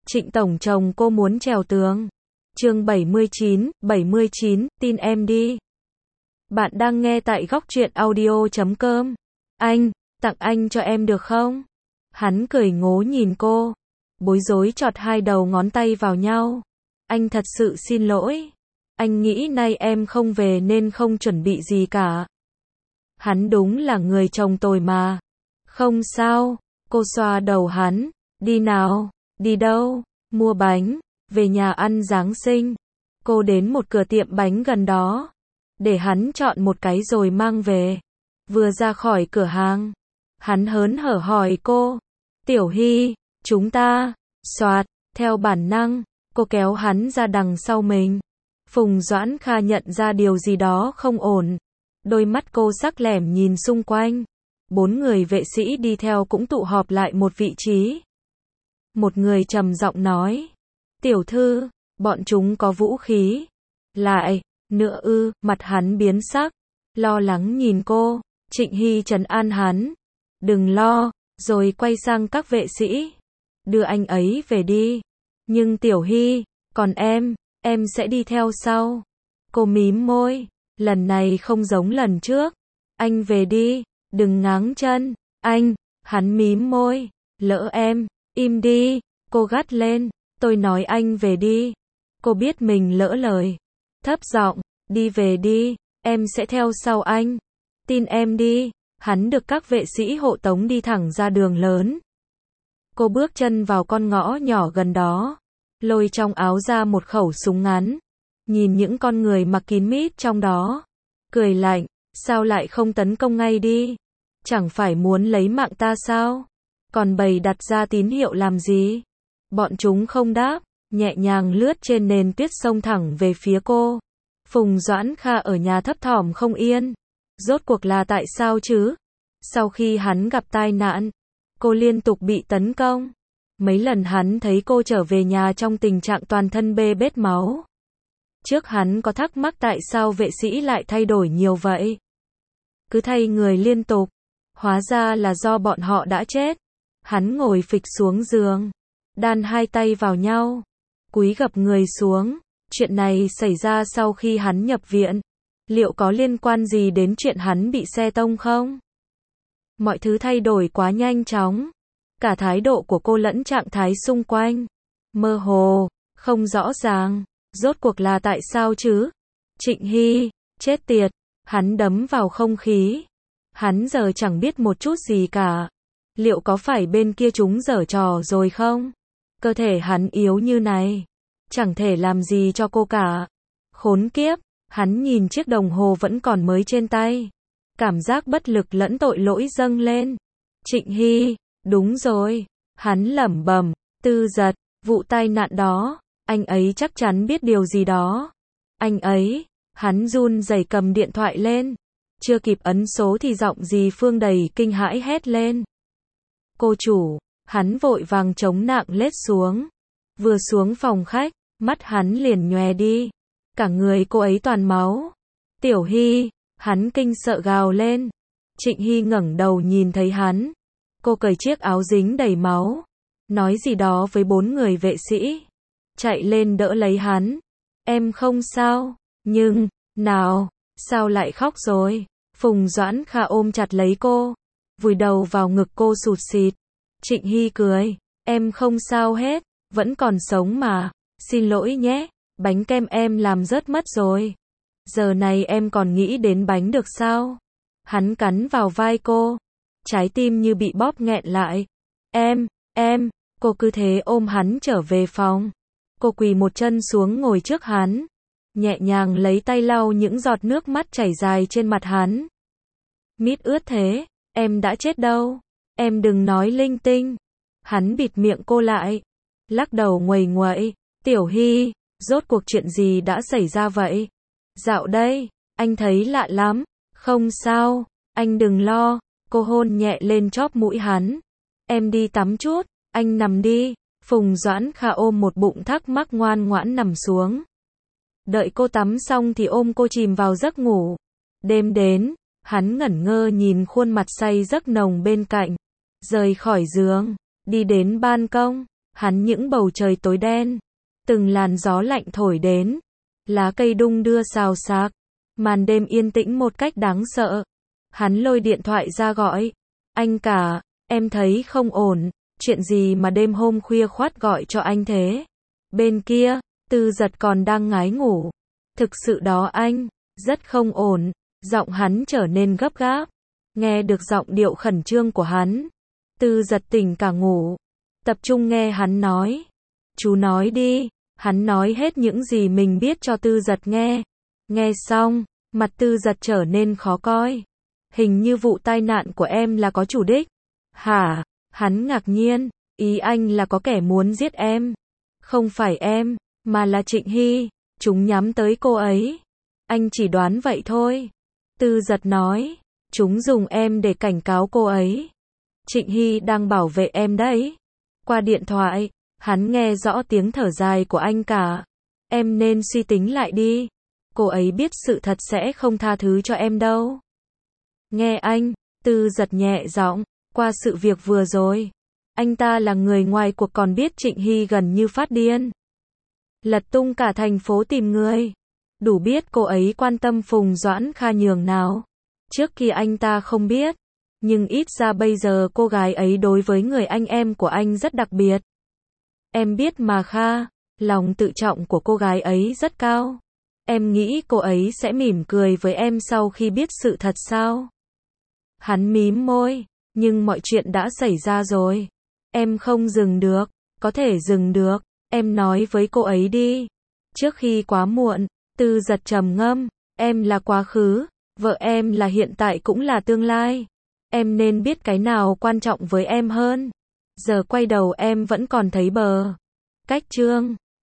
Trịnh tổng chồng cô muốn trèo tường. Chương 79, tin em đi. Bạn đang nghe tại góc truyện audio.com. Anh, tặng anh cho em được không? Hắn cười ngố nhìn cô, bối rối chọt hai đầu ngón tay vào nhau. Anh thật sự xin lỗi. Anh nghĩ nay em không về nên không chuẩn bị gì cả. Hắn đúng là người chồng tồi mà. Không sao, cô xoa đầu hắn. Đi nào, đi đâu? Mua bánh, về nhà ăn Giáng sinh. Cô đến một cửa tiệm bánh gần đó, để hắn chọn một cái rồi mang về. Vừa ra khỏi cửa hàng, hắn hớn hở hỏi cô, Tiểu Hy, chúng ta, soạt, theo bản năng, cô kéo hắn ra đằng sau mình. Phùng Doãn Kha nhận ra điều gì đó không ổn. Đôi mắt cô sắc lẻm nhìn xung quanh. 4 người vệ sĩ đi theo cũng tụ họp lại một vị trí. Một người trầm giọng nói, tiểu thư, bọn chúng có vũ khí. Lại, nữa ư? Mặt hắn biến sắc, lo lắng nhìn cô. Trịnh Hy trấn an hắn, đừng lo, rồi quay sang các vệ sĩ, đưa anh ấy về đi. Nhưng Tiểu Hy, còn em sẽ đi theo sau. Cô mím môi, lần này không giống lần trước. Anh về đi, đừng ngáng chân. Anh, hắn mím môi, lỡ em, im đi. Cô gắt lên, tôi nói anh về đi. Cô biết mình lỡ lời, thấp giọng, đi về đi, em sẽ theo sau anh. Tin em đi. Hắn được các vệ sĩ hộ tống đi thẳng ra đường lớn. Cô bước chân vào con ngõ nhỏ gần đó, lôi trong áo ra một khẩu súng ngắn, nhìn những con người mặc kín mít trong đó, cười lạnh, sao lại không tấn công ngay đi? Chẳng phải muốn lấy mạng ta sao? Còn bày đặt ra tín hiệu làm gì? Bọn chúng không đáp, nhẹ nhàng lướt trên nền tuyết xông thẳng về phía cô. Phùng Doãn Kha ở nhà thấp thỏm không yên. Rốt cuộc là tại sao chứ? Sau khi hắn gặp tai nạn, cô liên tục bị tấn công. Mấy lần hắn thấy cô trở về nhà trong tình trạng toàn thân bê bết máu. Trước hắn có thắc mắc tại sao vệ sĩ lại thay đổi nhiều vậy. Cứ thay người liên tục. Hóa ra là do bọn họ đã chết. Hắn ngồi phịch xuống giường, đan hai tay vào nhau, cúi gập người xuống. Chuyện này xảy ra sau khi hắn nhập viện. Liệu có liên quan gì đến chuyện hắn bị xe tông không? Mọi thứ thay đổi quá nhanh chóng. Cả thái độ của cô lẫn trạng thái xung quanh. Mơ hồ, không rõ ràng. Rốt cuộc là tại sao chứ? Trịnh Hy, chết tiệt. Hắn đấm vào không khí. Hắn giờ chẳng biết một chút gì cả. Liệu có phải bên kia chúng giở trò rồi không? Cơ thể hắn yếu như này, chẳng thể làm gì cho cô cả. Khốn kiếp. Hắn nhìn chiếc đồng hồ vẫn còn mới trên tay. Cảm giác bất lực lẫn tội lỗi dâng lên. Trịnh Hy, đúng rồi. Hắn lẩm bẩm, Tư Giật, vụ tai nạn đó, anh ấy chắc chắn biết điều gì đó. Anh ấy, hắn run rẩy cầm điện thoại lên. Chưa kịp ấn số thì giọng dì Phương đầy kinh hãi hét lên. Cô chủ, hắn vội vàng chống nạng lết xuống. Vừa xuống phòng khách, mắt hắn liền nhòe đi. Cả người cô ấy toàn máu. Tiểu Hy, hắn kinh sợ gào lên. Trịnh Hy ngẩng đầu nhìn thấy hắn. Cô cởi chiếc áo dính đầy máu, nói gì đó với 4 người vệ sĩ, chạy lên đỡ lấy hắn. Em không sao, nhưng, nào, sao lại khóc rồi? Phùng Doãn Kha ôm chặt lấy cô, vùi đầu vào ngực cô sụt sịt. Trịnh Hy cười, em không sao hết, vẫn còn sống mà, xin lỗi nhé. Bánh kem em làm rớt mất rồi. Giờ này em còn nghĩ đến bánh được sao? Hắn cắn vào vai cô. Trái tim như bị bóp nghẹn lại. Em, cô cứ thế ôm hắn trở về phòng. Cô quỳ một chân xuống ngồi trước hắn. Nhẹ nhàng lấy tay lau những giọt nước mắt chảy dài trên mặt hắn. Mít ướt thế, em đã chết đâu. Em đừng nói linh tinh. Hắn bịt miệng cô lại. Lắc đầu nguầy nguậy. Tiểu Hy, rốt cuộc chuyện gì đã xảy ra vậy? Dạo đây, anh thấy lạ lắm. Không sao, anh đừng lo. Cô hôn nhẹ lên chóp mũi hắn. Em đi tắm chút, anh nằm đi. Phùng Doãn Kha ôm một bụng thắc mắc ngoan ngoãn nằm xuống. Đợi cô tắm xong thì ôm cô chìm vào giấc ngủ. Đêm đến, hắn ngẩn ngơ nhìn khuôn mặt say giấc nồng bên cạnh. Rời khỏi giường, đi đến ban công. Hắn những bầu trời tối đen, từng làn gió lạnh thổi đến, lá cây đung đưa xào xạc, màn đêm yên tĩnh một cách đáng sợ. Hắn lôi điện thoại ra gọi, anh cả, em thấy không ổn, chuyện gì mà đêm hôm khuya khoắt gọi cho anh thế? Bên kia, Tư Giật còn đang ngái ngủ. Thực sự đó anh, rất không ổn, giọng hắn trở nên gấp gáp. Nghe được giọng điệu khẩn trương của hắn, Tư Giật tỉnh cả ngủ, tập trung nghe hắn nói. Chú nói đi, hắn nói hết những gì mình biết cho Tư Giật nghe. Nghe xong, mặt Tư Giật trở nên khó coi. Hình như vụ tai nạn của em là có chủ đích. Hả? Hắn ngạc nhiên, ý anh là có kẻ muốn giết em. Không phải em, mà là Trịnh Hy, chúng nhắm tới cô ấy. Anh chỉ đoán vậy thôi. Tư Giật nói, chúng dùng em để cảnh cáo cô ấy. Trịnh Hy đang bảo vệ em đấy. Qua điện thoại, hắn nghe rõ tiếng thở dài của anh cả. Em nên suy tính lại đi. Cô ấy biết sự thật sẽ không tha thứ cho em đâu. Nghe anh, Tư Giật nhẹ giọng, qua sự việc vừa rồi, anh ta là người ngoài cuộc còn biết Trịnh Hy gần như phát điên. Lật tung cả thành phố tìm người. Đủ biết cô ấy quan tâm Phùng Doãn Kha nhường nào. Trước kia anh ta không biết, nhưng ít ra bây giờ cô gái ấy đối với người anh em của anh rất đặc biệt. Em biết mà Kha, lòng tự trọng của cô gái ấy rất cao. Em nghĩ cô ấy sẽ mỉm cười với em sau khi biết sự thật sao? Hắn mím môi, nhưng mọi chuyện đã xảy ra rồi. Em không dừng được, có thể dừng được, em nói với cô ấy đi. Trước khi quá muộn, Tư Giật trầm ngâm, em là quá khứ, vợ em là hiện tại cũng là tương lai. Em nên biết cái nào quan trọng với em hơn. Giờ quay đầu em vẫn còn thấy bờ. Cách chương